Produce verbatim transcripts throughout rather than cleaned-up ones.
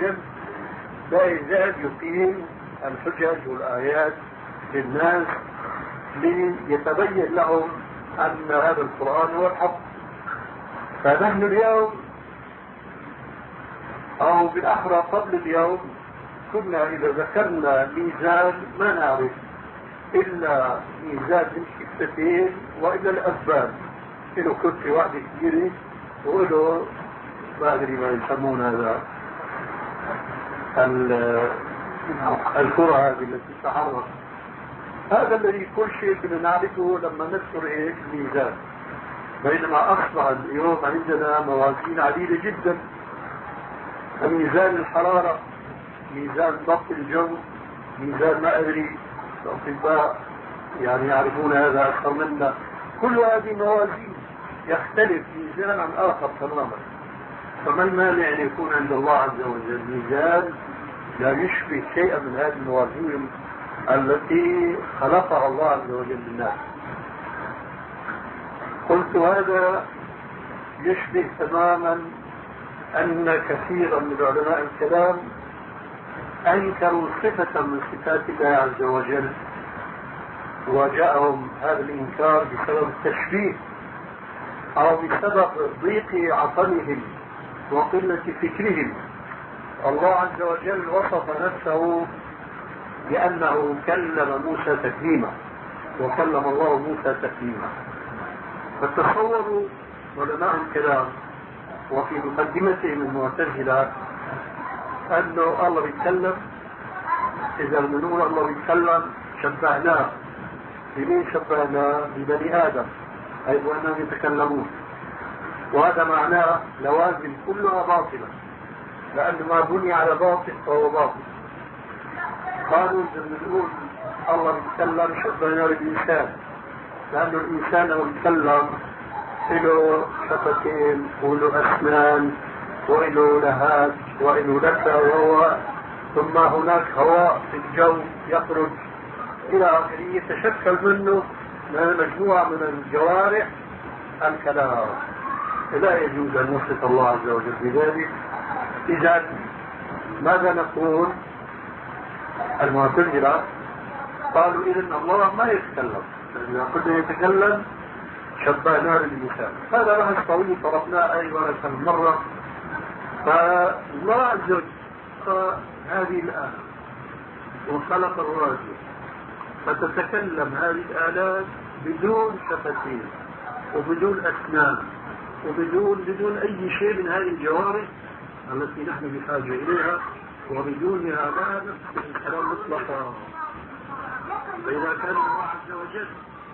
وجل لا يزال يقيم الحجج والآيات للناس ليتبين لهم أن هذا القرآن هو الحق. فنحن اليوم أو بالأحرى قبل اليوم كنا إذا ذكرنا ميزان ما نعرف إلا ميزان من شفتين وإلا الأسباب، له كرسي واحدة كبيرة وله ما أدري ما يسمون هذا الكرة هذه التي تتحرك. هذا الذي كل شيء كنا نعرفه لما نذكر إيه الميزان. بينما أصبح اليوم عندنا موازين عديدة جدا، ميزان الحرارة، ميزان ضبط الجو، ميزان ما أدري، الأطباء يعني يعرفون هذا أكثر منا. كل هذه موازين يختلف ميزان عن آخر تماما. فما المانع أن يكون عند الله عز وجل ميزان لا يشبه شيئا من هذه الموازين التي خلقها الله عز وجل للناس؟ قلت هذا يشبه تماما أن كثيرا من علماء الكلام أنكروا صفة من صفات الله عز وجل، وجاءهم هذا الإنكار بسبب التشبيه أو بسبب ضيق عقلهم وقلة فكرهم. الله عز وجل وصف نفسه بأنه كلم موسى تكليما، وكلم الله موسى تكليما. فتصوروا علماء الكلام وفي مقدمتهم المعتزلة أنه الله بيتكلم، إذا بنقول الله بيتكلم شبهناه بمين؟ شبهناه ببني آدم، أي أنهم يتكلمون، وهذا معناه لوازم كلها باطلة، لأن ما بني على باطل فهو باطل. قالوا إذا بنقول الله بيتكلم شبهناه بالإنسان، لأن الإنسان لو بيتكلم له شفتين وله أسنان وله لهات وله لثة وهو، ثم هناك هواء في الجو يخرج إلى آخره، يتشكل منه مجموعة من الجوارح الكلام. لا يجوز أن نصف الله عز وجل بذلك. إذا ماذا نقول؟ المعتزلة قالوا إذن الله ما يتكلم، إذا كنا يتكلم شبهناه للإنسان. هذا بحث طويل طرفناه أيضا أكثر من مرة. فالله عز وجل هذه الآلة وخلق الراديو، فتتكلم هذه الآلات بدون شفتين وبدون أسنان وبدون بدون أي شيء من هذه الجوارح التي نحن بحاجة إليها، وبدونها لا نفس الكلام مطلقا. فإذا كان الله عز وجل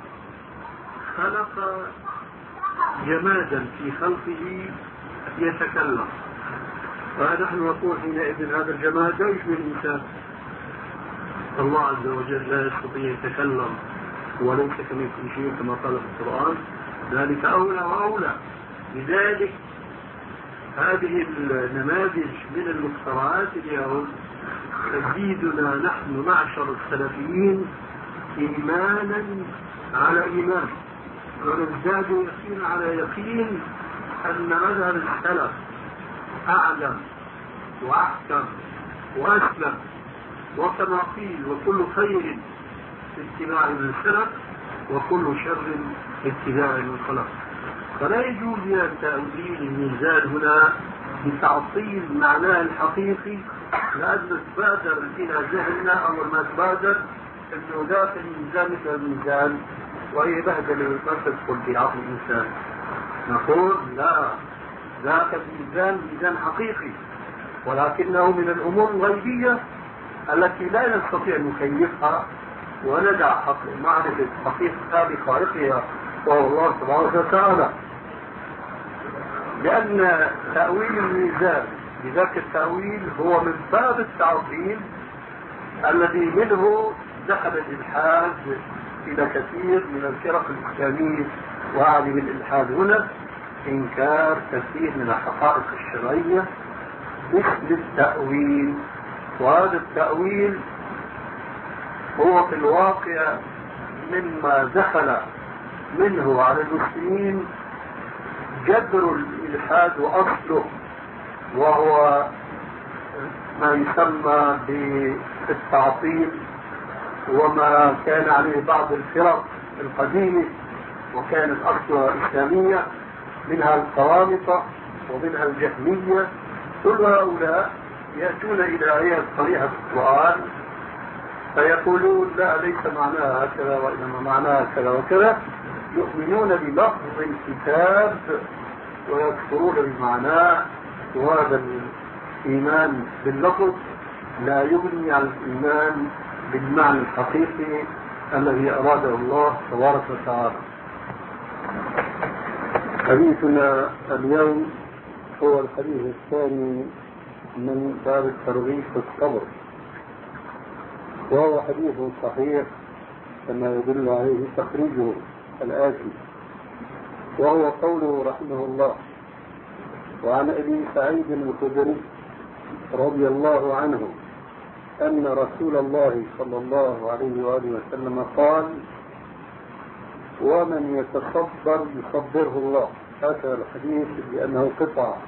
خلق جمادا في خلقه يتكلم، فنحن نقول حينئذ هذا الجماد لا يشبه الإنسان. الله عز وجل لا يستطيع يتكلم وليس كمثله شيء كما قال في القرآن، ذلك أولى وأولى. لذلك هذه النماذج من المخترعات اليوم تزيدنا نحن معشر السلفيين إيمانا على إيمان، ونزداد يقين على يقين أن مذهب السلف أعلم وأحكم وأسلم، وكما قيل وكل خير في اتباع من السلف وكل شر في اتباع من الخلق. فلا يجوز لنا تأويل الميزان هنا بتعطيل معناه الحقيقي، لأن تبادر إلى ذهننا أول ما تبادر أنه ذاك الميزان مثل الميزان وهي بهدلة ما تدخل في عقل الإنسان. نقول لا، ذاك الميزان ميزان حقيقي، ولكنه من الأمور الغيبية التي لا نستطيع أن نكيفها وندع معرفة حقيقتها بخالقها وهو الله سبحانه وتعالى. لأن تأويل الميزان بذاك التأويل هو من باب التعطيل الذي منه دخل الإلحاد إلى كثير من الفرق الإسلامية. وهذه الإلحاد هنا إنكار كثير من الحقائق الشرعية مثل التأويل. وهذا التأويل هو في الواقع مما دخل منه على المسلمين جذر الإلحاد وأصله، وهو ما يسمى بالتعطيل وما كان عليه بعض الفرق القديمة وكانت أصلها إسلامية، منها القرامطة ومنها الجهمية. كل هؤلاء يأتون إلى آيات صريحة القرآن فيقولون لا ليس معناها هكذا وإنما معناها كذا وكذا، يؤمنون بلفظ الكتاب ويكفرون بمعناه، وهذا الإيمان باللفظ لا يغني عن الإيمان بالمعنى الحقيقي الذي أراده الله تبارك وتعالى. حديثنا اليوم هو الحديث الثاني من باب الترغيب في الصبر، وهو حديث صحيح كما يدل عليه تخريجه الآتي، وهو قوله رحمه الله: وعن أبي سعيد الخدري رضي الله عنه أن رسول الله صلى الله عليه وآله وسلم قال: ومن يتصبر يصبره الله. هذا الحديث لأنه قطعة.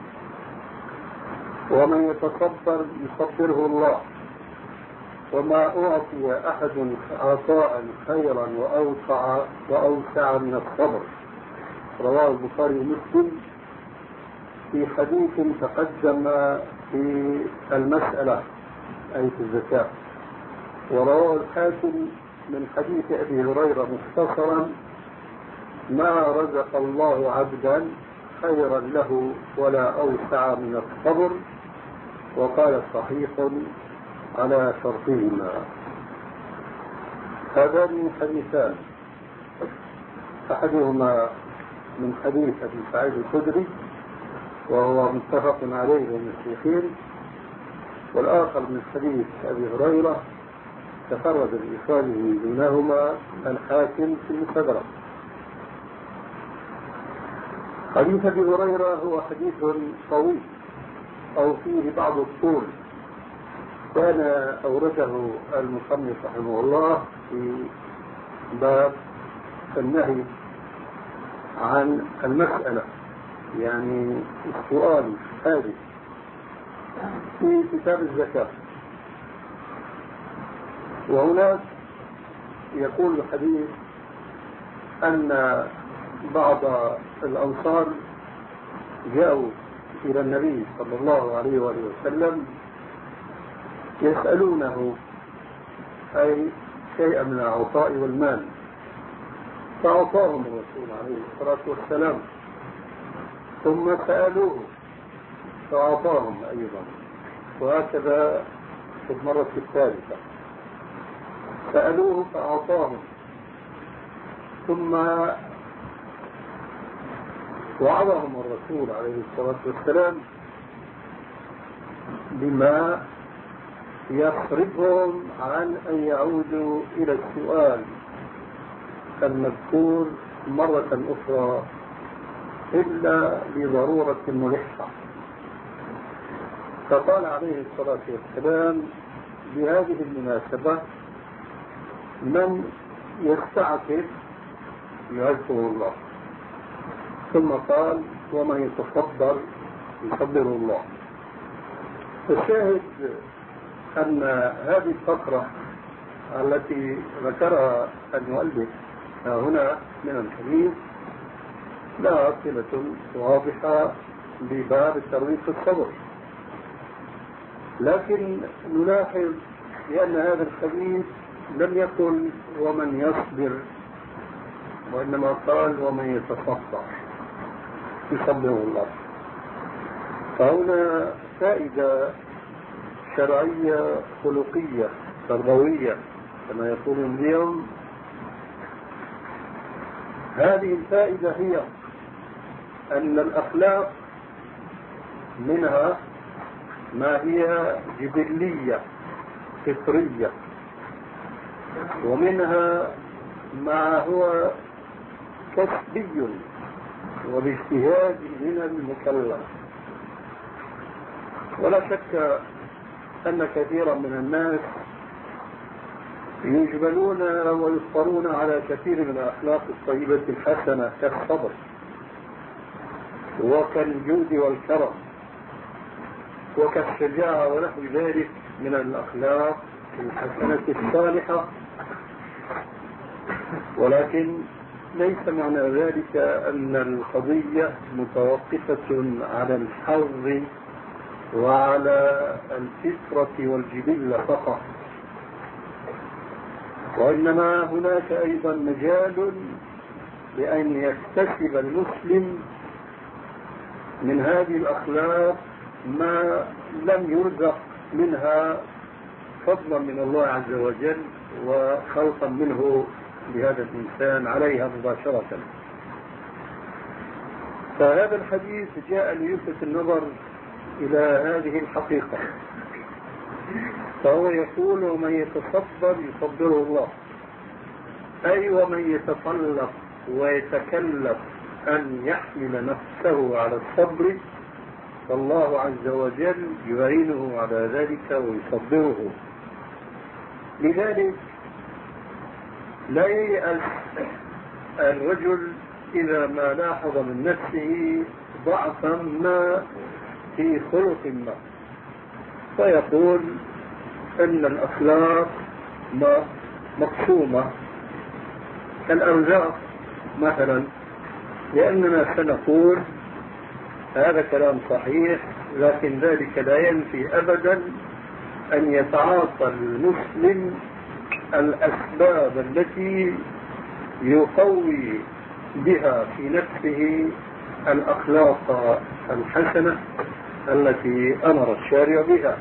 ومن يتصبر يصبره الله، وما أعطي أحد عطاء خيرا وأوسع وأوسع من الصبر. رواه البخاري ومسلم في حديث تقدم في المسألة أي في الزكاة. ورواه الحاكم من حديث أبي هريرة مختصرا: ما رزق الله عبدا خيرا له ولا أوسع من الصبر. وقال صحيح على شرطهما. هذان حديثان، أحدهما من حديث أبي سعيد الخدري وهو متفق عليه بين الشيخين، والآخر من حديث أبي هريرة تفرد بإخراجه دونهما الحاكم في المستدرك. حديث أبي هريرة هو حديث طويل أو فيه بعض الطول، كان أورده المصنف رحمه الله في باب النهي عن المسألة، يعني السؤال الحادث في كتاب الزكاة. وهناك يقول الحديث أن بعض الأنصار جاءوا إلى النبي صلى الله عليه وآله وسلم يسألونه أي شيئا من العطاء والمال، فأعطاهم الرسول عليه الصلاة والسلام، ثم سألوه فأعطاهم أيضا، وهكذا في المرة الثالثة سألوه فأعطاهم، ثم وعظهم الرسول عليه الصلاة والسلام بما يصرفهم عن أن يعودوا إلى السؤال المذكور مرة أخرى إلا لضرورة ملحة. فقال عليه الصلاة والسلام بهذه المناسبة: من يستعفف يعزه الله. ثم قال: ومن يتصبر يصبره الله. الشاهد أن هذه الفقرة التي ذكرها المؤلف هنا من الحديث لها صلة واضحة بباب الترغيب في الصبر، لكن نلاحظ بأن هذا الحديث لم يقل ومن يصبر، وإنما قال ومن يتصبر يصبره الله. فهنا فائدة شرعية خلقية تربوية كما يقولون اليوم. هذه الفائدة هي أن الأخلاق منها ما هي جبلية فطرية، ومنها ما هو كسبي وباجتهاد من المكلف. ولا شك أن كثيرا من الناس يجبلون ويفطرون على كثير من الأخلاق الطيبة الحسنة كالصبر وكالجود والكرم، وكالشجاعة ونحو ذلك من الأخلاق الحسنة الصالحة. ولكن ليس معنى ذلك أن القضية متوقفة على الحظ وعلى الفطرة والجبلة فقط، وإنما هناك أيضا مجال لأن يكتسب المسلم من هذه الأخلاق ما لم يرزق منها فضلا من الله عز وجل وخلقا منه لهذا الإنسان عليها مباشرة. فهذا الحديث جاء ليلفت النظر إلى هذه الحقيقة، فهو يقول: ومن يتصبر يصبره الله، أي ومن يتطلب ويتكلف أن يحمل نفسه على الصبر فالله عز وجل يعينه على ذلك ويصبره. لذلك لا ييأس الرجل إذا ما لاحظ من نفسه ضعفا ما في خلق ما، فيقول أن الأخلاق مقسومة كالأرزاق مثلا، لأننا سنقول هذا كلام صحيح، لكن ذلك لا ينفي أبدا أن يتعاطى المسلم الأسباب التي يقوي بها في نفسه الأخلاق الحسنة التي أمر الشارع بها.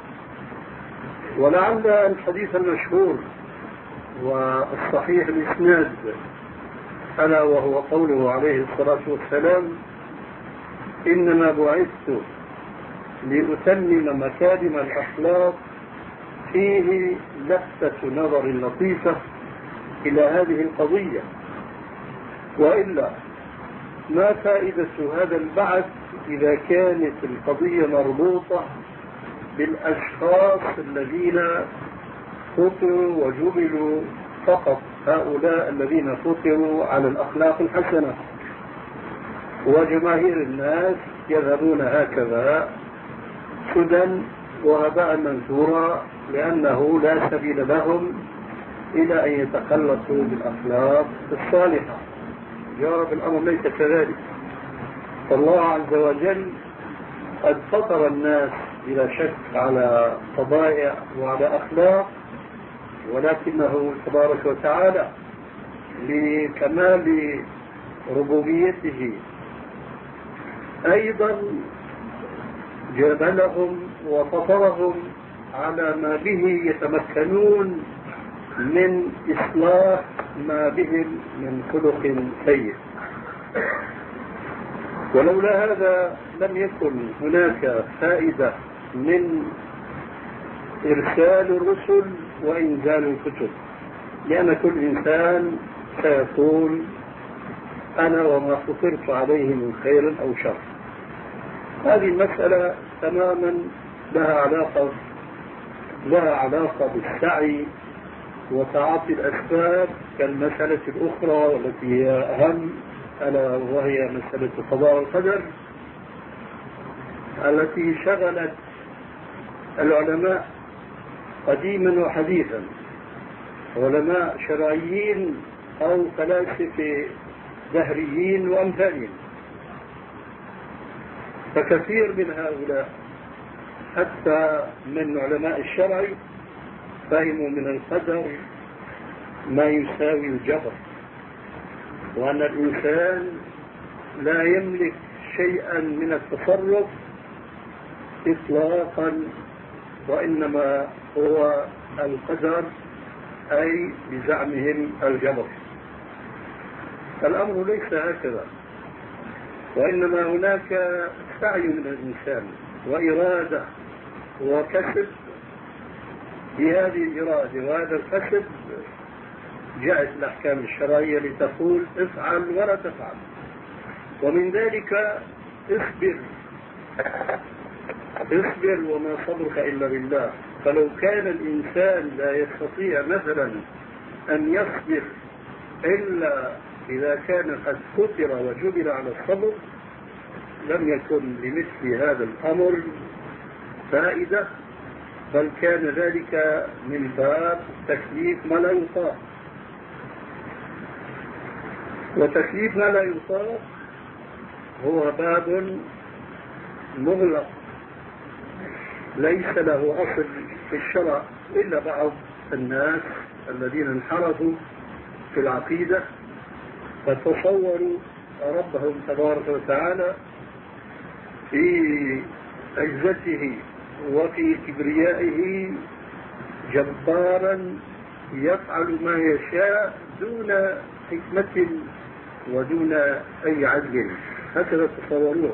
ولعل الحديث المشهور والصحيح الإسناد ألا وهو قوله عليه الصلاة والسلام: إنما بعثت لأتمم مكارم الأخلاق، فيه لفتة نظر لطيفة إلى هذه القضية، وإلا ما فائدة هذا البعث إذا كانت القضية مربوطة بالأشخاص الذين فطروا وجبلوا فقط، هؤلاء الذين فطروا على الأخلاق الحسنة، وجماهير الناس يذهبون هكذا سدى وهباء منثورا، لأنه لا سبيل لهم إلى أن يتخلصوا بالأخلاق الصالحة. جواب الأمر ليس كذلك، فالله عز وجل قد فطر الناس بلا شك على طبائع وعلى أخلاق، ولكنه تبارك وتعالى لكمال ربوبيته أيضا جبلهم وفطرهم على ما به يتمكنون من إصلاح ما بهم من خلق سيء. ولولا هذا لم يكن هناك فائدة من إرسال الرسل وإنزال الكتب، لأن كل إنسان سيقول أنا وما فطرت عليه من خير أو شر. هذه المسألة تماما لها علاقة لها علاقة بالسعي وتعاطي الأسباب كالمسألة الأخرى والتي هي أهم، ألا وهي مسألة القضاء والقدر التي شغلت العلماء قديما وحديثا، علماء شرعيين أو فلاسفة دهريين وأمثالهم. فكثير من هؤلاء حتى من علماء الشرع فهموا من القدر ما يساوي الجبر، وأن الإنسان لا يملك شيئا من التصرف إطلاقا، وإنما هو القدر، أي بزعمهم الجبر. الأمر ليس هكذا، وإنما هناك سعي من الإنسان وإرادة وكسب. بهذه الإرادة وهذا الكسب جاءت الأحكام الشرعية لتقول افعل ولا تفعل، ومن ذلك اصبر اصبر وما صبرك إلا بالله. فلو كان الإنسان لا يستطيع مثلا أن يصبر إلا إذا كان قد فطر وجبل على الصبر لم يكن لمثل هذا الأمر فائدة، بل كان ذلك من باب تكليف ما لا يطاق. وتكليف ما لا يطاق هو باب مغلق ليس له أصل في الشرع، إلا بعض الناس الذين انحرفوا في العقيدة فتصوروا ربهم تبارك وتعالى في عزته وفي كبريائه جبارا يفعل ما يشاء دون حكمة ودون أي عدل، هكذا تصوروه.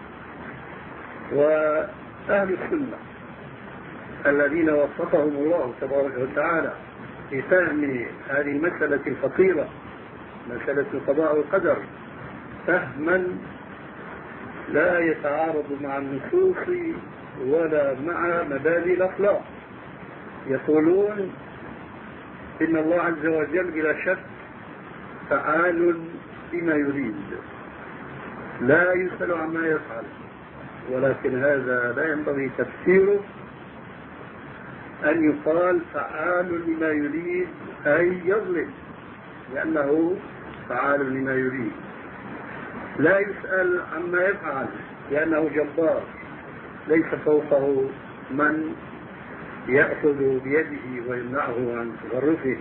وأهل السنة الذين وفقهم الله تبارك وتعالى في فهم هذه المسألة الخطيرة، مسألة القضاء والقدر، فهما لا يتعارض مع النصوص ولا مع مبادئ الأخلاق، يقولون إن الله عز وجل بلا شك فعال بما يريد، لا يسأل عما يفعل، ولكن هذا لا ينبغي تفسيره أن يقال فعال لما يريد أي يظلم، لأنه فعال لما يريد. لا يسأل عما يفعل لأنه جبار، ليس فوقه من يأخذ بيده ويمنعه عن تصرفه.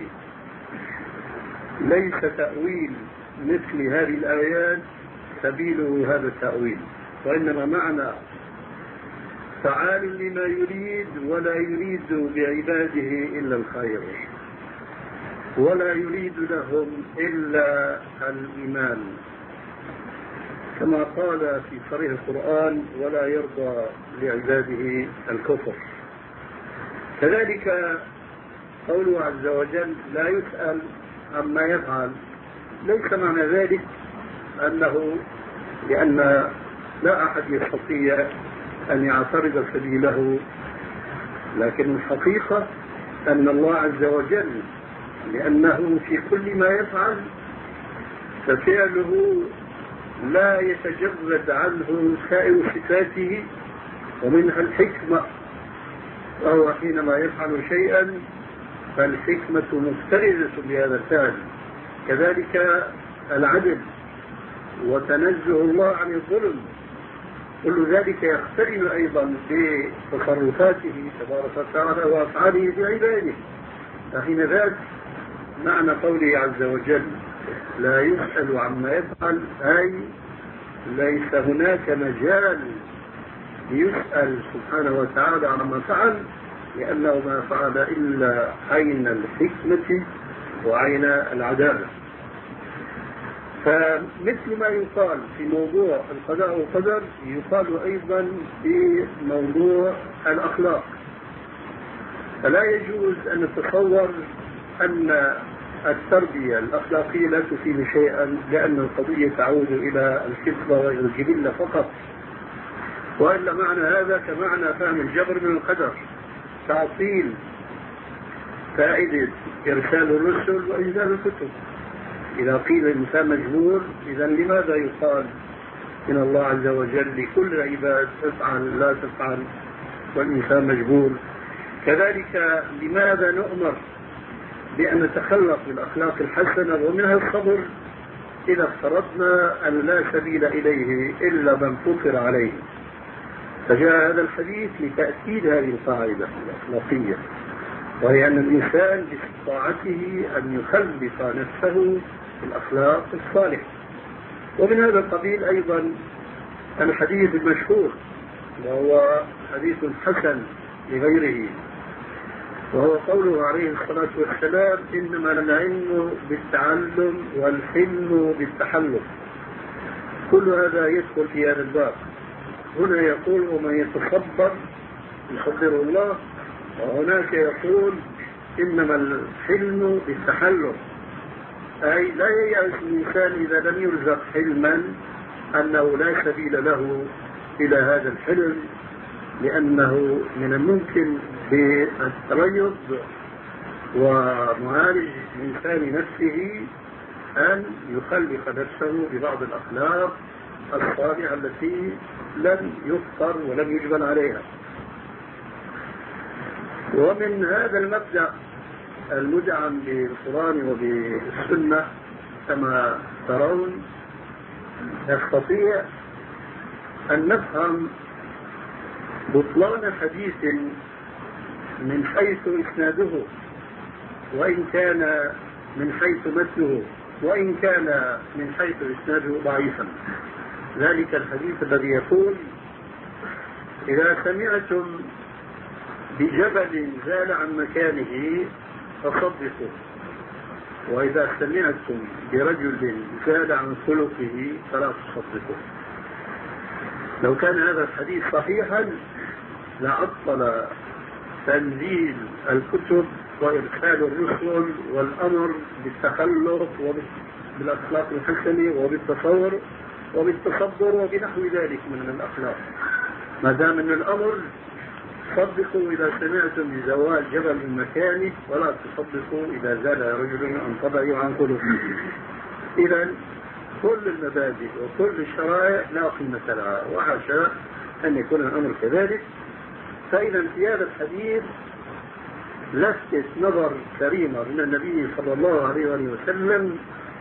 ليس تأويل مثل هذه الآيات سبيله هذا التأويل، وإنما معنى فعال لما يريد ولا يريد بعباده إلا الخير، ولا يريد لهم إلا الإيمان، كما قال في صريح القرآن ولا يرضى لعباده الكفر. كذلك قوله عز وجل لا يسأل عما يفعل، ليس معنى ذلك أنه لأن لا أحد يستطيع أن يعترض سبيله، لكن الحقيقة أن الله عز وجل لأنه في كل ما يفعل ففعله لا يتجرد عنه سائر صفاته ومنها الحكمة، وهو حينما يفعل شيئا فالحكمة مفترزة بهذا الفعل. كذلك العدل وتنزه الله عن الظلم، كل ذلك يقترن أيضا بتصرفاته تبارك وتعالى وأفعاله في عباده. فحين ذاك معنى قوله عز وجل لا يسأل عما يفعل، أي ليس هناك مجال ليسأل سبحانه وتعالى عما فعل، لأنه ما فعل إلا عين الحكمة وعين العدالة. فمثل ما يقال في موضوع القضاء والقدر يقال أيضا في موضوع الأخلاق. فلا يجوز أن نتصور أن التربية الأخلاقية لا تفيد شيئا، لأن القضية تعود إلى الفطرة وإلى الجبلة فقط، وإلا معنى هذا كمعنى فهم الجبر من القدر، تعطيل فائدة إرسال الرسل وإنزال الكتب. إذا قيل الإنسان مجبور، إذا لماذا يقال إن الله عز وجل لكل عباد افعل لا تفعل والإنسان مجبور؟ كذلك لماذا نؤمر بأن نتخلق بالأخلاق الحسنة ومنها الصبر إذا افترضنا أن لا سبيل إليه إلا من فطر عليه؟ فجاء هذا الحديث لتأكيد هذه القاعدة الأخلاقية، وهي أن الإنسان باستطاعته أن يخلق نفسه بالأخلاق الصالحة. ومن هذا القبيل أيضا الحديث المشهور وهو حديث حسن لغيره، وهو قوله عليه الصلاة والسلام إنما العلم بالتعلم والحلم بالتحلم. كل هذا يدخل في هذا الباب. هنا يقول ومن يتصبر يصبره الله، وهناك يقول إنما الحلم بالتحلم، أي لا ييأس الإنسان إذا لم يرزق حلما أنه لا سبيل له إلى هذا الحلم، لأنه من الممكن بالتريض ومعالج الإنسان نفسه أن يخلق نفسه ببعض الأخلاق الصالحة التي لم يفطر ولم يجبل عليها. ومن هذا المبدأ المدعم بالقرآن وبالسنة كما ترون نستطيع أن نفهم بطلان حديث من حيث إسناده وإن كان من حيث متنه وإن كان من حيث إسناده ضعيفا. ذلك الحديث الذي يقول: إذا سمعتم بجبل زال عن مكانه فصدقوا، وإذا سمعتم برجل زال عن خلقه فلا تصدقوا. لو كان هذا الحديث صحيحا لعطل تنزيل الكتب وإرسال الرسل والأمر بالتخلق وبالأخلاق الحسنة وبالتصور وبالتصدر وبنحو ذلك من الأخلاق. ما دام أن الأمر صدقوا إذا سمعتم بزوال جبل من مكانه ولا تصدقوا إذا زال رجل عن طبعه وعن خلقه. إذا كل المبادئ وكل الشرائع لا قيمة لها، وحاشا أن يكون الأمر كذلك. فإذا في هذا الحديث لفتت نظر كريمة من النبي صلى الله عليه وسلم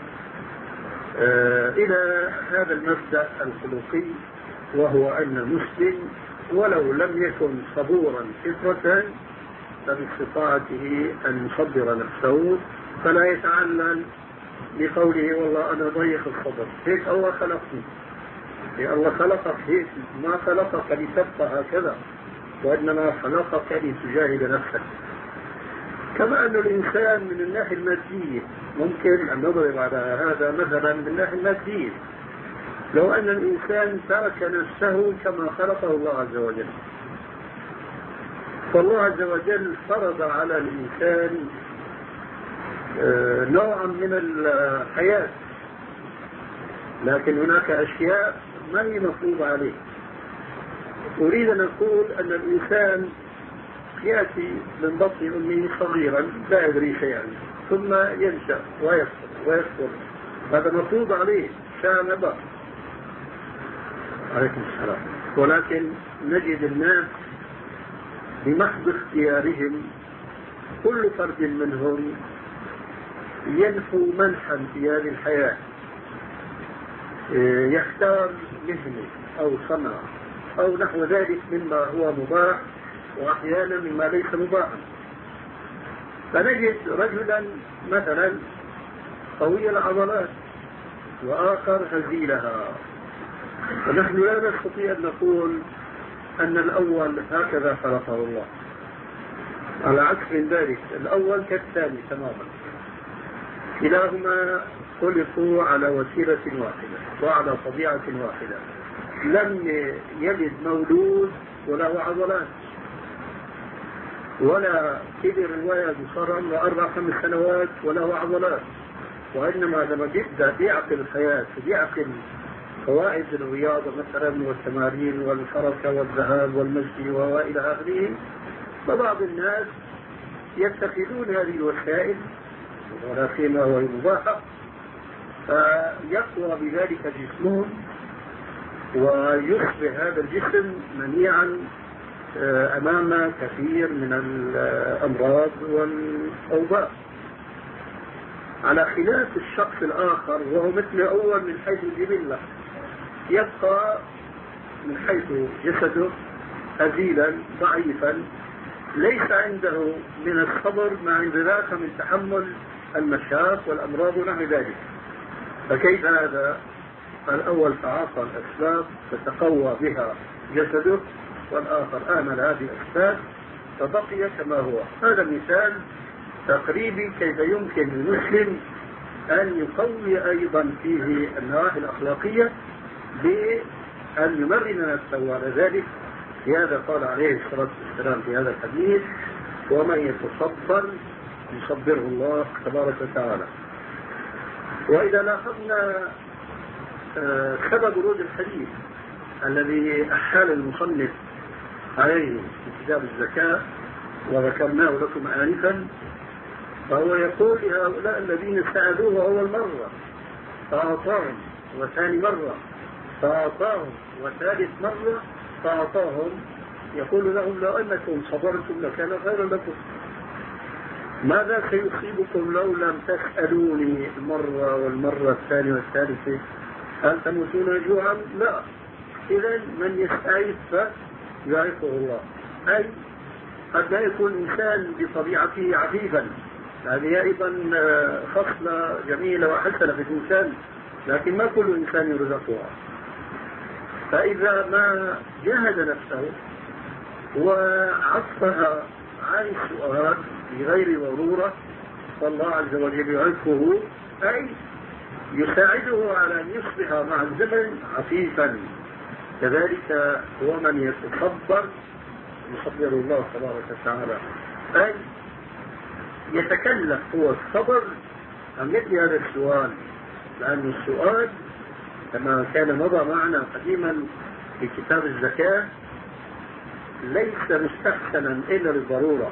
آه إلى هذا المبدأ الخلقي، وهو أن المسلم ولو لم يكن صبورا فطرة فباستطاعته أن يصبر نفسه، فلا يتعلل بقوله والله أنا ضيق الصبر، هيك الله خلقني، هيك الله خلقك هيك، ما خلقك لتبقى هكذا، وإنما خلقك لتجاهد نفسك. كما أن الإنسان من الناحية المادية ممكن أن نضرب على هذا مثلا من الناحية المادية، لو أن الإنسان ترك نفسه كما خلقه الله عز وجل، فالله عز وجل فرض على الإنسان نوعا من الحياة، لكن هناك أشياء ما هي مفروضة عليه. أريد أن أقول أن الإنسان يأتي من بطن أمه صغيرا لا يدري شيئا، ثم ينشأ ويكبر ويكبر، هذا مفروض عليه شاء نبأ. عليكم السلام. ولكن نجد الناس بمحض اختيارهم كل فرد منهم ينفو منحا في هذه الحياة، يختار مهنة أو صنعة أو نحو ذلك مما هو مباح، وأحيانا مما ليس مباحا. فنجد رجلا مثلا قوي العضلات وآخر هزيلها، ونحن لا نستطيع أن نقول أن الأول هكذا خلقه الله، على عكس من ذلك الأول كالثاني تماما، كلاهما خلقوا على وسيلة واحدة وعلى طبيعة واحدة. لم يلد مولود وله عضلات، ولا كبر الولد صغرا وأربع خمس سنوات وله عضلات، وإنما لما يبدأ بيعقل الحياة بيعقل قواعد الرياضة مثلا والتمارين والحركة والذهاب والمشي وإلى آخره، فبعض الناس يتخذون هذه الوسائل ولا سيما وهي مباحة، فيقوى بذلك جسمهم ويصبح هذا الجسم منيعا أمام كثير من الأمراض والأوباء، على خلاف الشخص الآخر وهو مثل الأول من حيث الجبلة، يبقى من حيث جسده هزيلا ضعيفا، ليس عنده من الصبر ما عند ذاك من تحمل المشاق والأمراض ونحو ذلك. فكيف هذا؟ الأول تعاطى الأسباب فتقوى بها جسده، والآخر آمل هذه الأسباب فبقي كما هو. هذا مثال تقريبي كيف يمكن للمسلم أن يقوي أيضا فيه النواحي الأخلاقية بأن يمرن نفسه على ذلك. لهذا قال عليه الصلاة والسلام في هذا الحديث: ومن يتصبر يصبره الله تبارك وتعالى. وإذا لاحظنا سبب ورود الحديث الذي أحال المصنف عليه في كتاب الزكاة وذكرناه لكم آنفا، فهو يقول لهؤلاء الذين سألوه أول مرة فأعطاهم، وثاني مرة فأعطاهم، وثالث مرة فأعطاهم، يقول لهم لو أنكم صبرتم لكان خيرا لكم. ماذا سيصيبكم لو لم تسألوني المرة والمرة الثانية والثالثة؟ هل تموتون جوعا؟ لا. إذا من يستعيذ فيعرفه الله. أي قد لا يكون إنسان بطبيعته عفيفا، هذه أيضا خصلة جميلة وحسنة في الإنسان، لكن ما كل إنسان يرزقها. فإذا ما جاهد نفسه وعصها عن السؤال بغير ضرورة فالله عز وجل يعرفه، أي يساعده على أن يصبح مع الزمن عفيفا. كذلك هو من يتصبر يصبر الله تبارك وتعالى، أي يتكلف هو الصبر عن مثل هذا السؤال، لأن السؤال كما كان مضى معنا قديما في كتاب الزكاة ليس مستحسنا إلا للضرورة.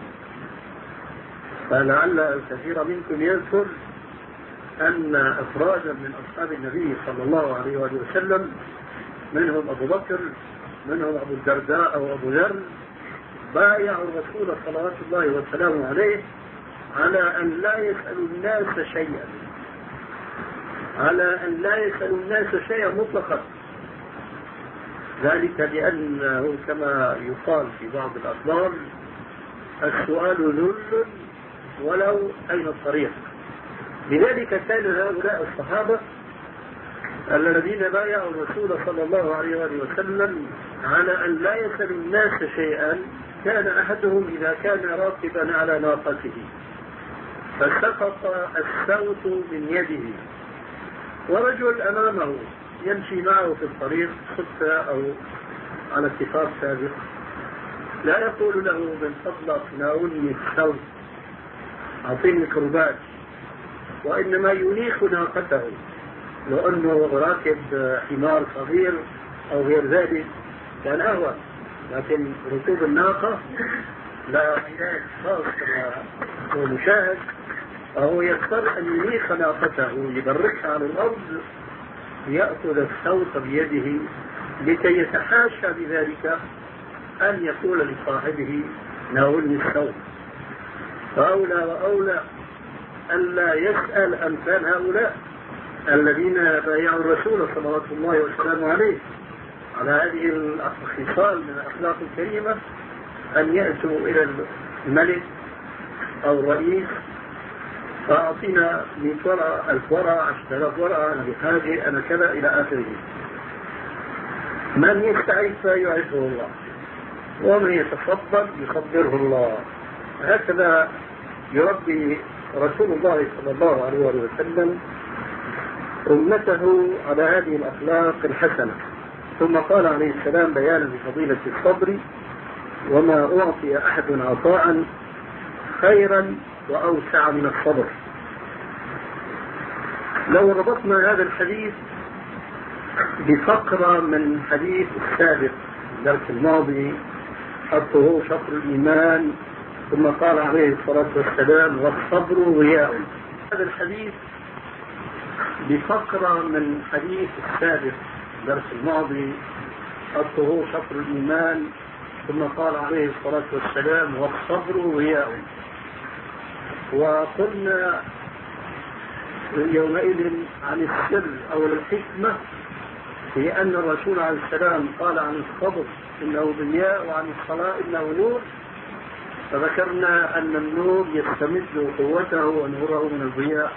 فلعل الكثير منكم يذكر أن أفرادا من أصحاب النبي صلى الله عليه وآله وسلم، منهم أبو بكر، منهم أبو الدرداء أو أبو ذر، بايعوا الرسول صلوات الله وسلامه عليه على أن لا يسألوا الناس شيئا، على أن لا يسألوا الناس شيئا مطلقا. ذلك لأنه كما يقال في بعض الأخبار السؤال ذل ولو أين الطريق. لذلك كان هؤلاء الصحابة الذين بايعوا الرسول صلى الله عليه وآله وسلم على أن لا يسألوا الناس شيئا، كان أحدهم إذا كان راكبا على ناقته فسقط السوط من يده ورجل أمامه يمشي معه في الطريق صدفة أو على اتفاق سابق، لا يقول له من فضلك ناولني السوط أعطيني كرباج، وإنما ينيخ ناقته لأنه راكب حمار صغير أو غير ذلك كان أهون. لكن ركوب الناقة لا علاج خاص كما هو مشاهد، فهو يضطر أن ينيخ ناقته يبركها على الأرض يأخذ الصوت بيده لكي يتحاشى بذلك أن يقول لصاحبه ناولني الصوت. فأولى وأولى ألا يسأل أمثال هؤلاء الذين بايعوا الرسول صلى الله عليه وسلم عليه على هذه الخصال من الأخلاق الكريمة، أن يأتوا إلى الملك أو الرئيس فأعطينا مئة ورقة ألف ورقة عشرة آلاف ورقة أنا بحاجة أنا كذا إلى آخره. من يستعيذ فيعرفه الله، ومن يتصبر يصبره الله. هكذا يربي رسول الله صلى الله عليه وسلم أمته على هذه الأخلاق الحسنة. ثم قال عليه السلام بيانا بفضيلة الصبر: وما أعطي أحد عطاء خيرا وأوسع من الصبر. لو ربطنا هذا الحديث بفقرة من حديث السابق الدرس الماضي الطهور شطر الإيمان، ثم قال عليه الصلاة والسلام: والصبر ضياء. هذا الحديث بفقرة من حديث السابق الدرس الماضي الطهور شطر الإيمان، ثم قال عليه الصلاة والسلام: والصبر ضياء. وقلنا يومئذ عن السر أو الحكمة في أن الرسول عليه السلام قال عن الصبر إنه ضياء وعن الصلاة إنه نور، فذكرنا أن النور يستمد قوته ونوره من الضياء.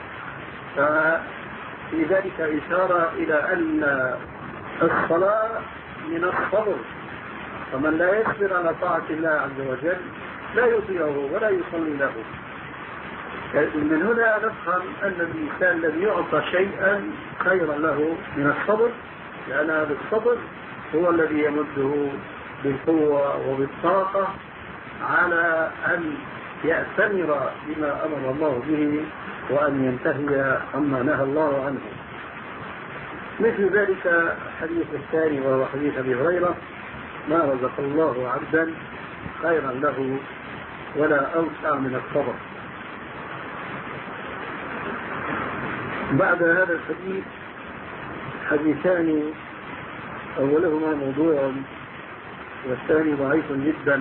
ففي ذلك إشارة إلى أن الصلاة من الصبر، فمن لا يصبر على طاعة الله عز وجل لا يطيعه ولا يصلي له. من هنا نفهم أن الإنسان الذي يعطى شيئا خيرا له من الصبر، لأن هذا الصبر هو الذي يمده بالقوة وبالطاقة على أن يأتمر بما أمر الله به وأن ينتهي عما نهى الله عنه. مثل ذلك الحديث الثاني وهو حديث أبي هريرة: ما رزق الله عبدا خيرا له ولا أوسع من الصبر. بعد هذا الحديث حديثان أولهما موضوع والثاني ضعيف جدا.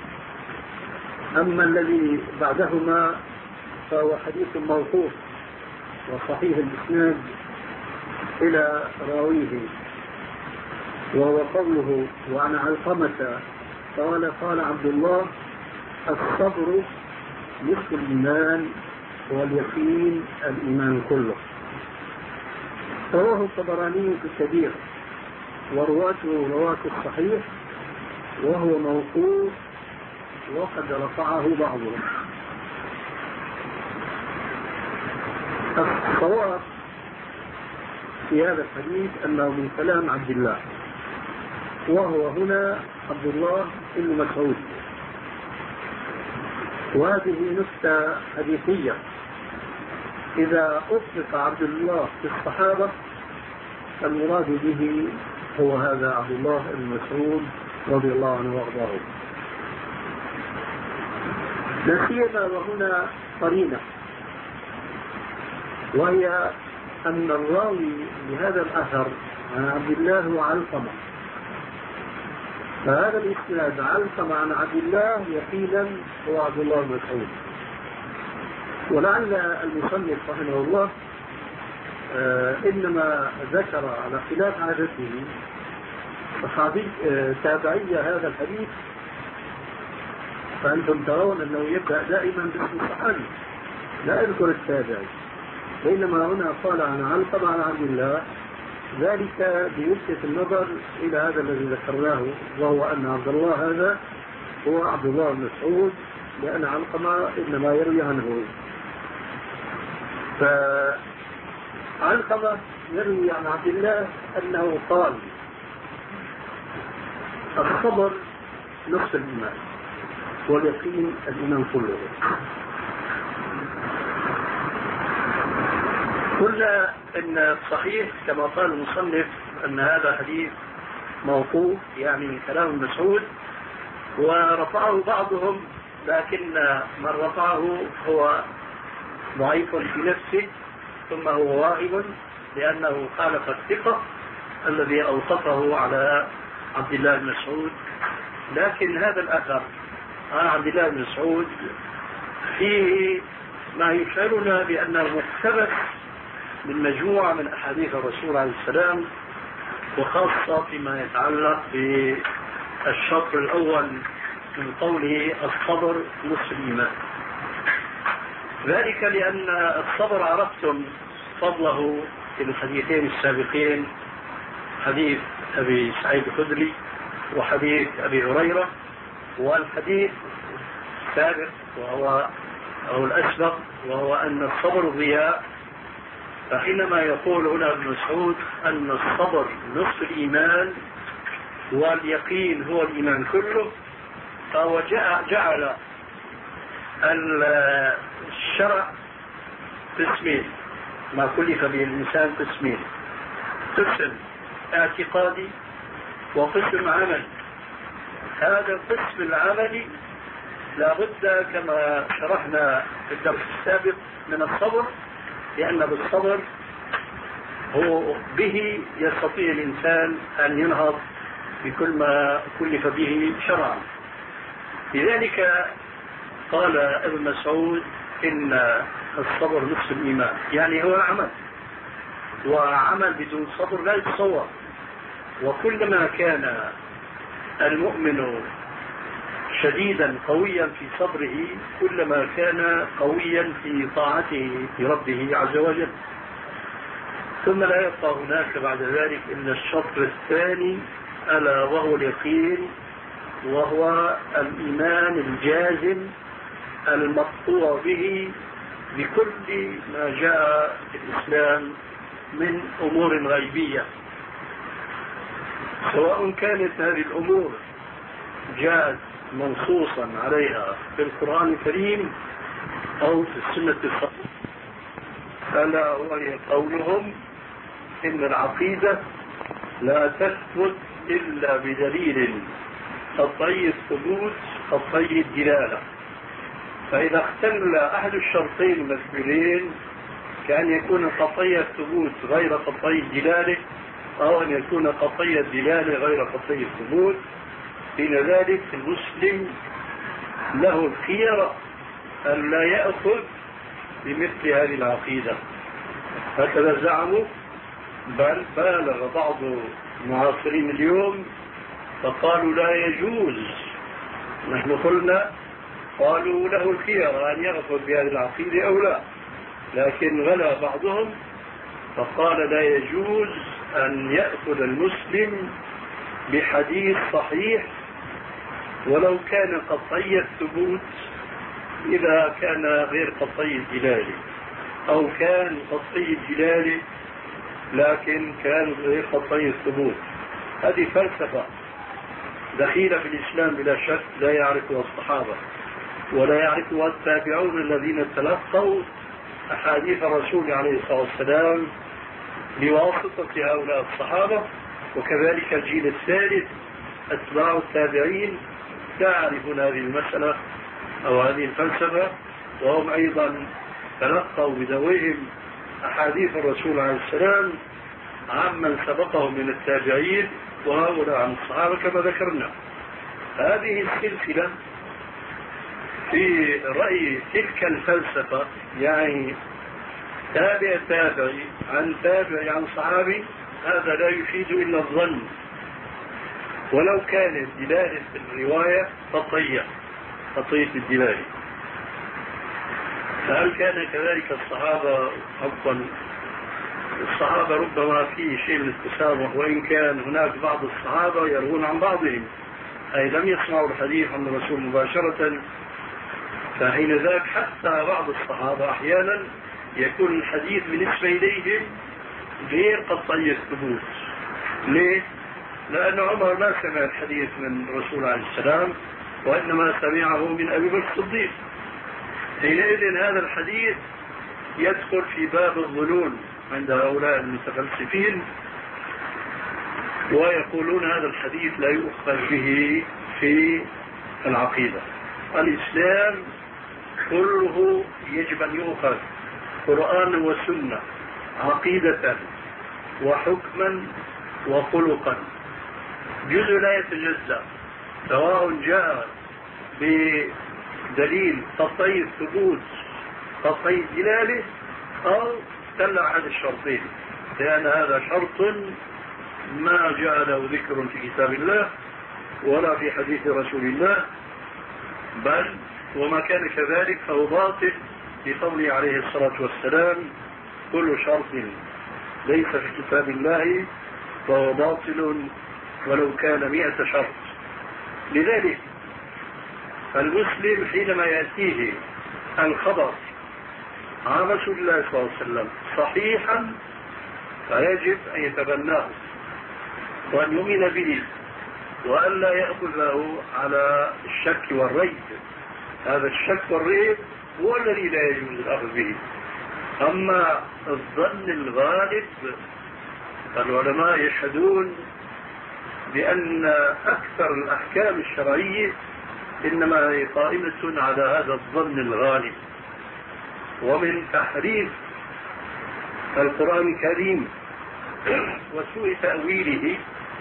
أما الذي بعدهما فهو حديث موقوف وصحيح الإسناد إلى راويه، وهو قوله وعن علقمة قال قال عبد الله الصبر نصف الإيمان واليقين الإيمان كله. رواه الطبراني في الكبير ورواته رواة الصحيح، وهو موقوف وقد رفعه بعضهم. الصواب في هذا الحديث أنه من كلام عبد الله، وهو هنا عبد الله بن مسعود، وهذه نكتة حديثية. إذا أطلق عبد الله في الصحابة المراد به هو هذا عبد الله بن مسعود رضي الله عنه وارضاه. لا سيما وهنا قرينة، وهي أن الراوي لهذا الأثر عن عبد الله وعلقمة، فهذا الإسناد علقمة عن عبد الله يقينا هو عبد الله بن مسعود. ولعل المصنف رحمه الله آه إنما ذكر على خلاف عادته صحابي آه تابعية هذا الحديث، فأنتم ترون أنه يبدأ دائما باسم الصحابي لا يذكر التابعي، بينما هنا قال عن علقمة عن عبد الله، ذلك بيلفت النظر إلى هذا الذي ذكرناه، وهو أن عبد الله هذا هو عبد الله بن مسعود، لأن علقمة إنما يروي عنه. فعلقمة يروي عن عبد الله أنه قال الصبر نصف الإيمان واليقين الإيمان كله. قلنا إن الصحيح كما قال المصنف أن هذا حديث موقوف، يعني من كلام مسعود، ورفعه بعضهم، لكن من رفعه هو ضعيف في نفسه، ثم هو واهب لأنه خالف الثقة الذي أوصفه على عبد الله بن مسعود. لكن هذا الأثر عن عبد الله بن مسعود فيه ما يشعرنا بأنه مقتبس من مجموعة من أحاديث الرسول عليه السلام، وخاصة فيما يتعلق بالشطر الأول من قوله الصبر نصف الإيمان. ذلك لأن الصبر عرفتم فضله في الحديثين السابقين، حديث أبي سعيد الخدري وحديث أبي هريرة، والحديث السابق وهو أو الأسبق وهو أن الصبر ضياء. فحينما يقول هنا ابن مسعود أن الصبر نصف الإيمان واليقين هو الإيمان كله، فهو جعل الشرع قسمين، ما كلف به الإنسان قسمين، قسم اعتقادي وقسم عملي. هذا القسم العملي لا بد كما شرحنا في الدرس السابق من الصبر، لأن بالصبر هو به يستطيع الإنسان أن ينهض بكل ما كلف به شرعا. لذلك قال ابن مسعود إن الصبر نصف الإيمان، يعني هو العمل، وعمل بدون صبر لا يتصور. وكلما كان المؤمن شديدا قويا في صبره كلما كان قويا في طاعته لربه عز وجل. ثم لا يبقى هناك بعد ذلك إلا الشطر الثاني ألا وهو اليقين، وهو الإيمان الجازم المقطوع به بكل ما جاء في الإسلام من أمور غيبية، سواء كانت هذه الأمور جاءت منصوصا عليها في القرآن الكريم أو في السنة الصحيحة. ألا وهي قولهم إن العقيدة لا تثبت إلا بدليل قطعي الثبوت قطعي الدلالة، فإذا اختل أحد الشرطين المذكورين كأن يكون قطعي الثبوت غير قطعي الدلالة، أو أن يكون قطعي الدلالة غير قطعي الثبوت، حين ذلك المسلم له الخيرة أن لا يأخذ بمثل هذه العقيدة، هكذا زعموا. بل بالغ بعض المعاصرين اليوم فقالوا لا يجوز. نحن قلنا قالوا له الخيار أن يأخذ بهذه العقيدة أو لا، لكن غلا بعضهم فقال لا يجوز أن يأخذ المسلم بحديث صحيح ولو كان قطعي الثبوت، إذا كان غير قطعي الدلالة، أو كان قطعي الدلالة لكن كان غير قطعي الثبوت. هذه فلسفة دخيلة في الإسلام بلا شك، لا يعرفها الصحابة ولا يعرفها التابعون الذين تلقوا أحاديث الرسول عليه الصلاة والسلام بواسطة هؤلاء الصحابة، وكذلك الجيل الثالث أتباع التابعين يعرفون هذه المسألة أو هذه الفلسفة، وهم أيضا تلقوا بدويهم أحاديث الرسول عليه السلام عمن سبقهم من التابعين وهؤلاء عن الصحابة كما ذكرنا. هذه السلسلة في رأي تلك الفلسفة، يعني تابع تابعي عن تابع عن صحابي، هذا لا يفيد إلا الظن ولو كانت دلالة الرواية قطعية قطعية الدلالة. فهل كان كذلك الصحابة؟ عفوا الصحابة ربما فيه شيء من التسامح، وإن كان هناك بعض الصحابة يروون عن بعضهم أي لم يسمعوا الحديث عن الرسول مباشرة، فحين ذاك حتى بعض الصحابة أحيانا يكون الحديث بالنسبة إليهم غير قطعي الثبوت. ليه؟ لأن عمر ما سمع الحديث من الرسول عليه السلام، وإنما سمعه من أبي بكر الصديق. حينئذ هذا الحديث يدخل في باب الظنون عند هؤلاء المتفلسفين، ويقولون هذا الحديث لا يؤخذ به في العقيدة. الإسلام كله يجب أن يؤخذ قرآن وسنة، عقيدة وحكما وخلقا، جزء لا يتجزأ، سواء جاء بدليل قطعي الثبوت قطعي الدلالة أو تلع أحد الشرطين، لأن هذا شرط ما جاء له ذكر في كتاب الله ولا في حديث رسول الله، بل وما كان كذلك فهو باطل بقوله عليه الصلاة والسلام كل شرط ليس في كتاب الله فهو باطل ولو كان مئة شرط. لذلك المسلم حينما يأتيه الخبر عن رسول الله صلى الله عليه وسلم صحيحا فيجب أن يتبناه وأن يؤمن به وأن لا يأخذه على الشك والريب. هذا الشك والريب هو الذي لا يجوز الأخذ به. أما الظن الغالب فالعلماء يشهدون بأن أكثر الأحكام الشرعية إنما هي قائمة على هذا الظن الغالب. ومن تحريف القرآن الكريم وسوء تأويله